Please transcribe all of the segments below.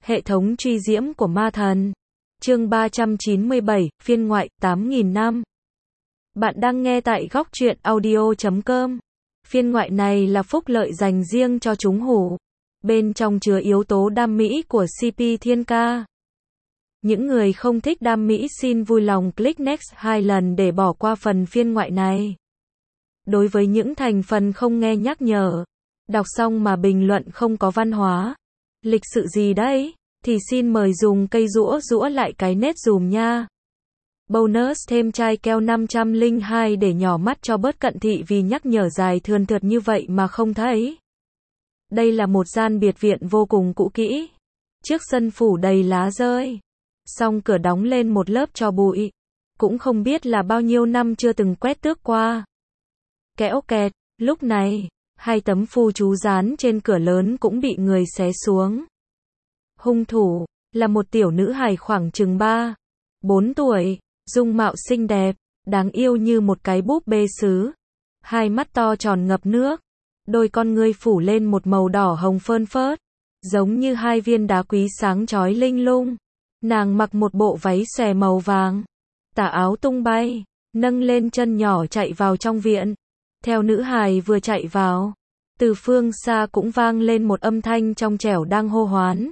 Hệ thống truy diễm của ma thần. Chương 397, phiên ngoại, 8.000 năm. Bạn đang nghe tại góc truyện audio.com. Phiên ngoại này là phúc lợi dành riêng cho chúng hủ. Bên trong chứa yếu tố đam mỹ của CP Thiên Ca. Những người không thích đam mỹ xin vui lòng click next 2 lần để bỏ qua phần phiên ngoại này. Đối với những thành phần không nghe nhắc nhở, đọc xong mà bình luận không có văn hóa, lịch sự gì đấy, thì xin mời dùng cây rũa lại cái nét dùm nha. Bonus thêm chai keo 502 để nhỏ mắt cho bớt cận thị vì nhắc nhở dài thườn thượt như vậy mà không thấy. Đây là một gian biệt viện vô cùng cũ kỹ. Trước sân phủ đầy lá rơi. Song cửa đóng lên một lớp tro bụi. Cũng không biết là bao nhiêu năm chưa từng quét tước qua. Kẽo kẹt, lúc này, 2 tấm phù chú dán trên cửa lớn cũng bị người xé xuống. Hung thủ là một tiểu nữ hài khoảng chừng 3-4 tuổi, dung mạo xinh đẹp, đáng yêu như một cái búp bê sứ. 2 mắt to tròn ngập nước, đôi con ngươi phủ lên một màu đỏ hồng phơn phớt, giống như 2 viên đá quý sáng chói linh lung. Nàng mặc một bộ váy xòe màu vàng, tà áo tung bay, nâng lên chân nhỏ chạy vào trong viện. Theo nữ hài vừa chạy vào, từ phương xa cũng vang lên một âm thanh trong trẻo đang hô hoán.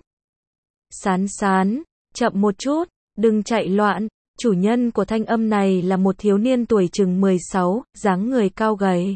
Sán sán, chậm một chút, đừng chạy loạn. Chủ nhân của thanh âm này là một thiếu niên tuổi chừng 16, dáng người cao gầy.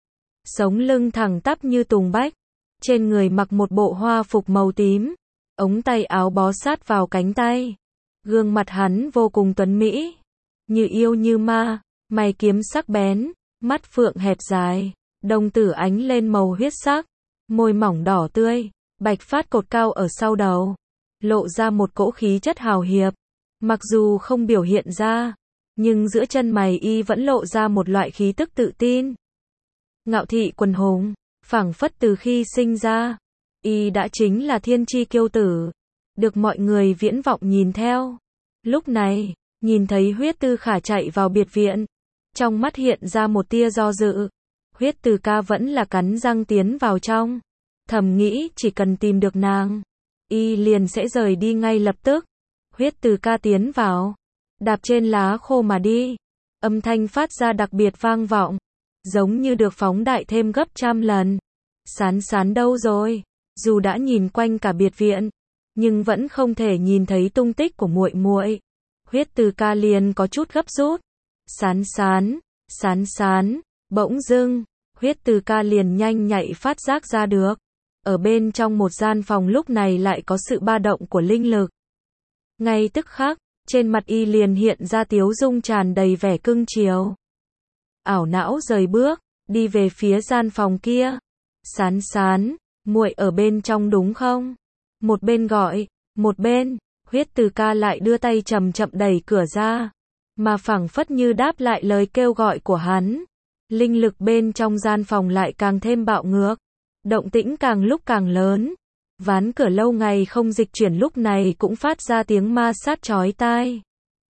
Sống lưng thẳng tắp như tùng bách. Trên người mặc một bộ hoa phục màu tím. Ống tay áo bó sát vào cánh tay. Gương mặt hắn vô cùng tuấn mỹ. Như yêu như ma, mày kiếm sắc bén, mắt phượng hẹp dài, đồng tử ánh lên màu huyết sắc, môi mỏng đỏ tươi, bạch phát cột cao ở sau đầu. Lộ ra một cỗ khí chất hào hiệp. Mặc dù không biểu hiện ra, nhưng giữa chân mày y vẫn lộ ra một loại khí tức tự tin. Ngạo thị quần hùng, phảng phất từ khi sinh ra, y đã chính là thiên chi kiêu tử, được mọi người viễn vọng nhìn theo. Lúc này, nhìn thấy Huyết Tư Khả chạy vào biệt viện, trong mắt hiện ra một tia do dự. Huyết Từ Ca vẫn là cắn răng tiến vào trong, thầm nghĩ chỉ cần tìm được nàng, y liền sẽ rời đi ngay lập tức. Huyết Từ Ca tiến vào, đạp trên lá khô mà đi. Âm thanh phát ra đặc biệt vang vọng, giống như được phóng đại thêm gấp trăm lần. Sán sán đâu rồi? Dù đã nhìn quanh cả biệt viện, nhưng vẫn không thể nhìn thấy tung tích của muội muội. Huyết Từ Ca liền có chút gấp rút. Sán sán, sán sán. Bỗng dưng, Huyết Từ Ca liền nhanh nhạy phát giác ra được. Ở bên trong một gian phòng lúc này lại có sự ba động của linh lực. Ngay tức khắc, trên mặt y liền hiện ra tiếu dung tràn đầy vẻ cưng chiều. Ảo não rời bước, đi về phía gian phòng kia. Sán sán, muội ở bên trong đúng không? Một bên gọi, một bên, Huyết Từ Ca lại đưa tay chậm chậm đẩy cửa ra, mà phảng phất như đáp lại lời kêu gọi của hắn. Linh lực bên trong gian phòng lại càng thêm bạo ngược, động tĩnh càng lúc càng lớn. Ván cửa lâu ngày không dịch chuyển lúc này cũng phát ra tiếng ma sát chói tai.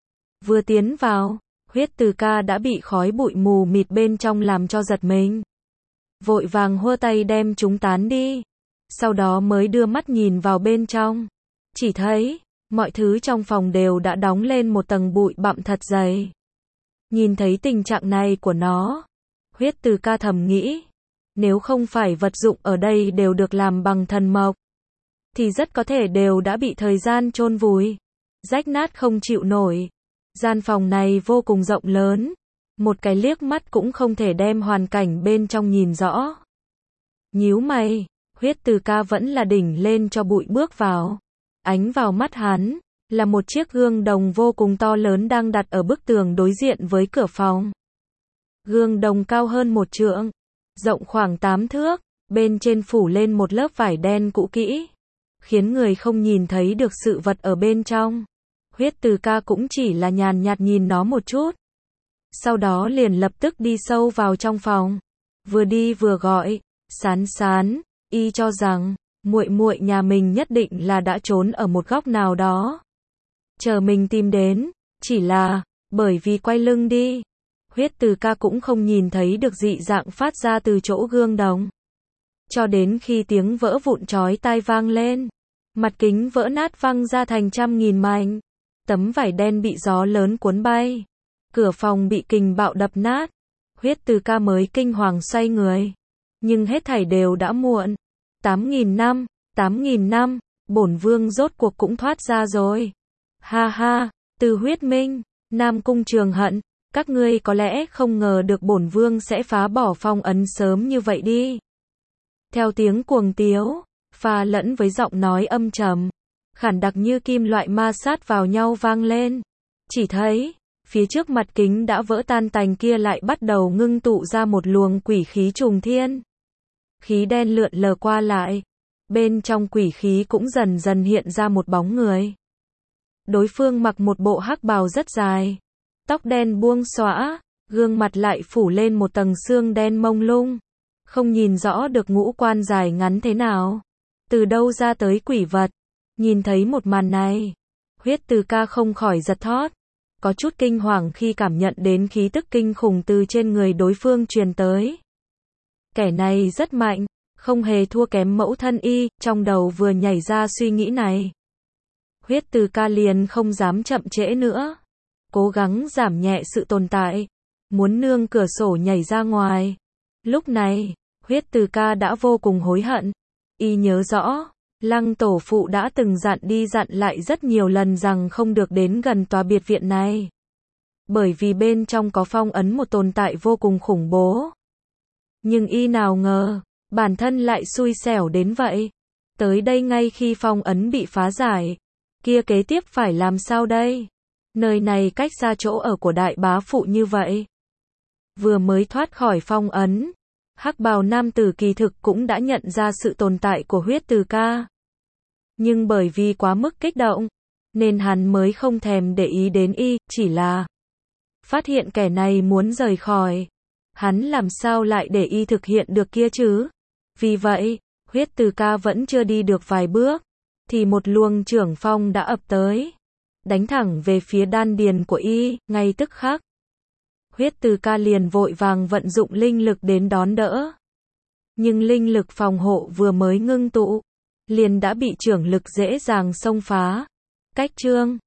Vừa tiến vào, Huyết Từ Ca đã bị khói bụi mù mịt bên trong làm cho giật mình. Vội vàng hua tay đem chúng tán đi. Sau đó mới đưa mắt nhìn vào bên trong. Chỉ thấy, mọi thứ trong phòng đều đã đóng lên một tầng bụi bặm thật dày. Nhìn thấy tình trạng này của nó, Huyết Từ Ca thầm nghĩ, nếu không phải vật dụng ở đây đều được làm bằng thần mộc, thì rất có thể đều đã bị thời gian chôn vùi, rách nát không chịu nổi. Gian phòng này vô cùng rộng lớn, một cái liếc mắt cũng không thể đem hoàn cảnh bên trong nhìn rõ. Nhíu mày, Huyết Từ Ca vẫn là đỉnh lên cho bụi bước vào. Ánh vào mắt hắn, là một chiếc gương đồng vô cùng to lớn đang đặt ở bức tường đối diện với cửa phòng. Gương đồng cao hơn 1 trượng, rộng khoảng 8 thước, bên trên phủ lên một lớp vải đen cũ kỹ, khiến người không nhìn thấy được sự vật ở bên trong. Huyết Từ Ca cũng chỉ là nhàn nhạt nhìn nó một chút. Sau đó liền lập tức đi sâu vào trong phòng. Vừa đi vừa gọi, sán sán, y cho rằng, muội muội nhà mình nhất định là đã trốn ở một góc nào đó. Chờ mình tìm đến, chỉ là, bởi vì quay lưng đi. Huyết Từ Ca cũng không nhìn thấy được dị dạng phát ra từ chỗ gương đồng. Cho đến khi tiếng vỡ vụn chói tai vang lên. Mặt kính vỡ nát văng ra thành trăm nghìn mảnh. Tấm vải đen bị gió lớn cuốn bay. Cửa phòng bị kình bạo đập nát. Huyết Từ Ca mới kinh hoàng xoay người. Nhưng hết thảy đều đã muộn. 8.000 năm, bổn vương rốt cuộc cũng thoát ra rồi. Ha ha, Từ Huyết Minh, Nam Cung Trường Hận, các ngươi có lẽ không ngờ được bổn vương sẽ phá bỏ phong ấn sớm như vậy đi. Theo tiếng cuồng tiếu, pha lẫn với giọng nói âm trầm, khản đặc như kim loại ma sát vào nhau vang lên. Chỉ thấy, phía trước mặt kính đã vỡ tan tành kia lại bắt đầu ngưng tụ ra một luồng quỷ khí trùng thiên. Khí đen lượn lờ qua lại. Bên trong quỷ khí cũng dần dần hiện ra một bóng người. Đối phương mặc một bộ hắc bào rất dài. Tóc đen buông xõa, gương mặt lại phủ lên một tầng xương đen mông lung. Không nhìn rõ được ngũ quan dài ngắn thế nào. Từ đâu ra tới quỷ vật. Nhìn thấy một màn này, Huyết Từ Ca không khỏi giật thót. Có chút kinh hoàng khi cảm nhận đến khí tức kinh khủng từ trên người đối phương truyền tới. Kẻ này rất mạnh, không hề thua kém mẫu thân y, trong đầu vừa nhảy ra suy nghĩ này. Huyết Từ Ca liền không dám chậm trễ nữa. Cố gắng giảm nhẹ sự tồn tại. Muốn nương cửa sổ nhảy ra ngoài. Lúc này, Huyết Từ Ca đã vô cùng hối hận. Y nhớ rõ, Lăng tổ phụ đã từng dặn đi dặn lại rất nhiều lần rằng không được đến gần tòa biệt viện này. Bởi vì bên trong có phong ấn một tồn tại vô cùng khủng bố. Nhưng y nào ngờ, bản thân lại xui xẻo đến vậy. Tới đây ngay khi phong ấn bị phá giải. Kia kế tiếp phải làm sao đây? Nơi này cách xa chỗ ở của đại bá phụ như vậy. Vừa mới thoát khỏi phong ấn, hắc bào nam tử kỳ thực cũng đã nhận ra sự tồn tại của Huyết Từ Ca. Nhưng bởi vì quá mức kích động, nên hắn mới không thèm để ý đến y, chỉ là phát hiện kẻ này muốn rời khỏi. Hắn làm sao lại để y thực hiện được kia chứ? Vì vậy, Huyết Từ Ca vẫn chưa đi được vài bước, thì một luồng trưởng phong đã ập tới, đánh thẳng về phía đan điền của y, ngay tức khắc. Huyết Từ Ca liền vội vàng vận dụng linh lực đến đón đỡ. Nhưng linh lực phòng hộ vừa mới ngưng tụ, liền đã bị trưởng lực dễ dàng xông phá. Cách chương